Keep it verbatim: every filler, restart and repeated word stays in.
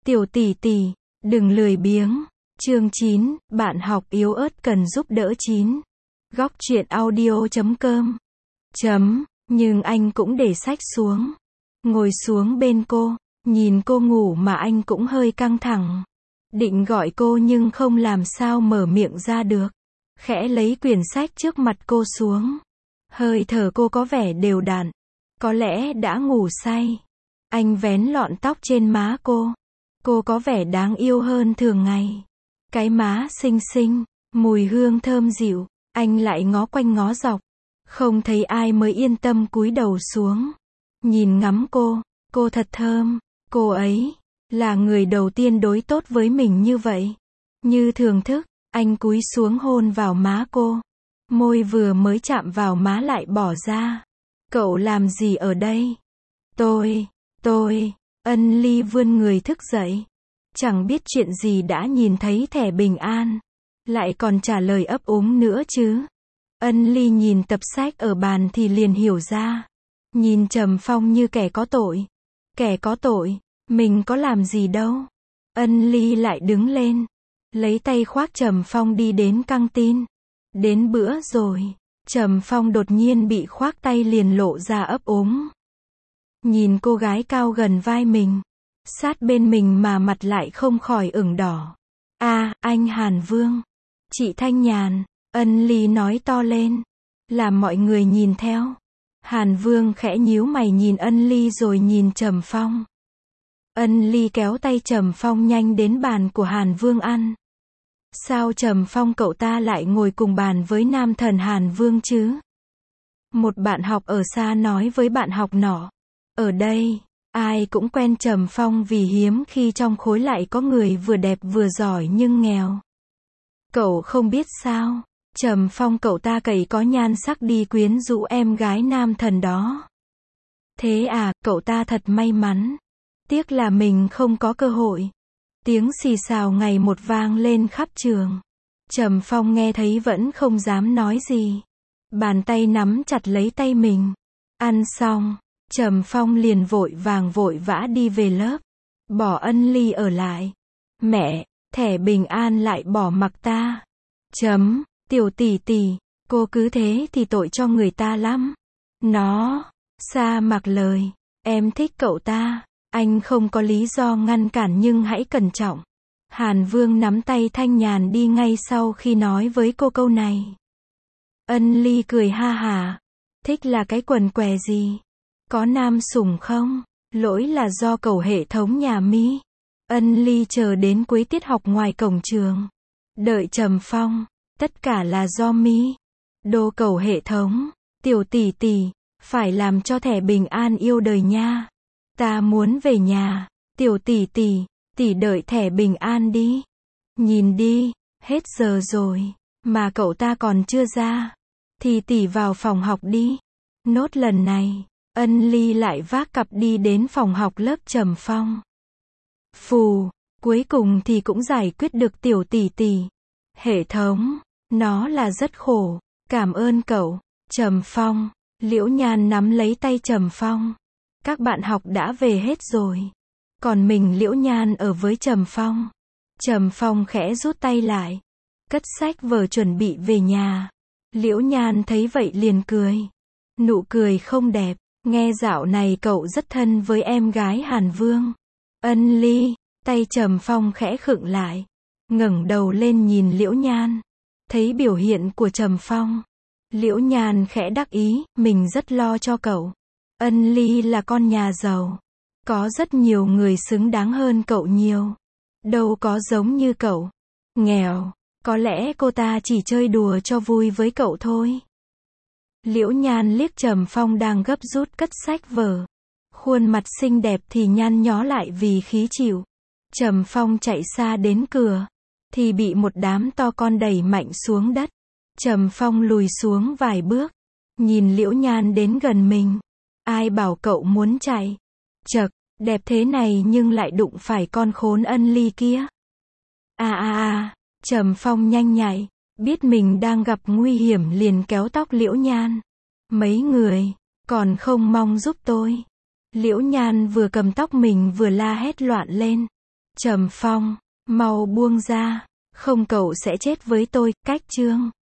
Tiểu tỷ tỷ, đừng lười biếng. Chương chín, bạn học yếu ớt cần giúp đỡ chín. Góc truyện audio chấm com. Chấm, nhưng anh cũng để sách xuống. Ngồi xuống bên cô, nhìn cô ngủ mà anh cũng hơi căng thẳng. Định gọi cô nhưng không làm sao mở miệng ra được. Khẽ lấy quyển sách trước mặt cô xuống. Hơi thở cô có vẻ đều đặn. Có lẽ đã ngủ say. Anh vén lọn tóc trên má cô. Cô có vẻ đáng yêu hơn thường ngày. Cái má xinh xinh, mùi hương thơm dịu. Anh lại ngó quanh ngó dọc. Không thấy ai mới yên tâm cúi đầu xuống. Nhìn ngắm cô, cô thật thơm. Cô ấy là người đầu tiên đối tốt với mình như vậy. Như thường thức, anh cúi xuống hôn vào má cô. Môi vừa mới chạm vào má lại bỏ ra. Cậu làm gì ở đây? Tôi, tôi, Ân Ly vươn người thức dậy. Chẳng biết chuyện gì đã nhìn thấy thẻ bình an. Lại còn trả lời ấp úng nữa chứ. Ân Ly nhìn tập sách ở bàn thì liền hiểu ra. Nhìn Trầm Phong như kẻ có tội. Kẻ có tội, mình có làm gì đâu. Ân Ly lại đứng lên. Lấy tay khoác Trầm Phong đi đến căng tin. Đến bữa rồi. Trầm Phong đột nhiên bị khoác tay liền lộ ra ấp úng. Nhìn cô gái cao gần vai mình. Sát bên mình mà mặt lại không khỏi ửng đỏ. À, anh Hàn Vương. Chị Thanh Nhàn. Ân Ly nói to lên. Làm mọi người nhìn theo. Hàn Vương khẽ nhíu mày nhìn Ân Ly rồi nhìn Trầm Phong. Ân Ly kéo tay Trầm Phong nhanh đến bàn của Hàn Vương ăn. Sao Trầm Phong cậu ta lại ngồi cùng bàn với nam thần Hàn Vương chứ? Một bạn học ở xa nói với bạn học nọ. Ở đây, ai cũng quen Trầm Phong vì hiếm khi trong khối lại có người vừa đẹp vừa giỏi nhưng nghèo. Cậu không biết sao, Trầm Phong cậu ta cậy có nhan sắc đi quyến rũ em gái nam thần đó. Thế à, cậu ta thật may mắn. Tiếc là mình không có cơ hội. Tiếng xì xào ngày một vang lên khắp trường. Trầm Phong nghe thấy vẫn không dám nói gì. Bàn tay nắm chặt lấy tay mình. Ăn xong, Trầm Phong liền vội vàng vội vã đi về lớp. Bỏ Ân Ly ở lại. Mẹ, thẻ bình an lại bỏ mặc ta. Chấm, tiểu tỷ tỷ, cô cứ thế thì tội cho người ta lắm. Nó, Sa mặc lời, em thích cậu ta. Anh không có lý do ngăn cản nhưng hãy cẩn trọng. Hàn Vương nắm tay Thanh Nhàn đi ngay sau khi nói với cô câu này. Ân Ly cười ha hả. Thích là cái quần què gì? Có nam sủng không? Lỗi là do cậu hệ thống nhà mi. Ân Ly chờ đến cuối tiết học ngoài cổng trường. Đợi Trầm Phong. Tất cả là do mi. Đồ cậu hệ thống. Tiểu tỷ tỷ. Phải làm cho thẻ bình an yêu đời nha. Ta muốn về nhà. Tiểu tỷ tỷ. Tỷ đợi thẻ bình an đi. Nhìn đi. Hết giờ rồi. Mà cậu ta còn chưa ra. Thì tỷ vào phòng học đi. Nốt lần này. Ân Ly lại vác cặp đi đến phòng học lớp Trầm Phong. Phù. Cuối cùng thì cũng giải quyết được tiểu tỷ tỷ. Hệ thống. Nó là rất khổ. Cảm ơn cậu. Trầm Phong. Liễu Nhan nắm lấy tay Trầm Phong. Các bạn học đã về hết rồi. Còn mình Liễu Nhan ở với Trầm Phong. Trầm Phong khẽ rút tay lại. Cất sách vở chuẩn bị về nhà. Liễu Nhan thấy vậy liền cười. Nụ cười không đẹp. Nghe dạo này cậu rất thân với em gái Hàn Vương. Ân Ly. Tay Trầm Phong khẽ khựng lại. Ngẩng đầu lên nhìn Liễu Nhan. Thấy biểu hiện của Trầm Phong. Liễu Nhan khẽ đắc ý. Mình rất lo cho cậu. Ân Ly là con nhà giàu. Có rất nhiều người xứng đáng hơn cậu nhiều. Đâu có giống như cậu. Nghèo. Có lẽ cô ta chỉ chơi đùa cho vui với cậu thôi. Liễu Nhan liếc Trầm Phong đang gấp rút cất sách vở. Khuôn mặt xinh đẹp thì nhăn nhó lại vì khí chịu. Trầm Phong chạy xa đến cửa. Thì bị một đám to con đẩy mạnh xuống đất. Trầm Phong lùi xuống vài bước. Nhìn Liễu Nhan đến gần mình. Ai bảo cậu muốn chạy? Chậc, đẹp thế này nhưng lại đụng phải con khốn Ân Ly kia. À à à, Trầm Phong nhanh nhạy. Biết mình đang gặp nguy hiểm liền kéo tóc Liễu Nhan. Mấy người, còn không mong giúp tôi. Liễu Nhan vừa cầm tóc mình vừa la hét loạn lên. Trầm Phong, mau buông ra, không cậu sẽ chết với tôi, cách chương.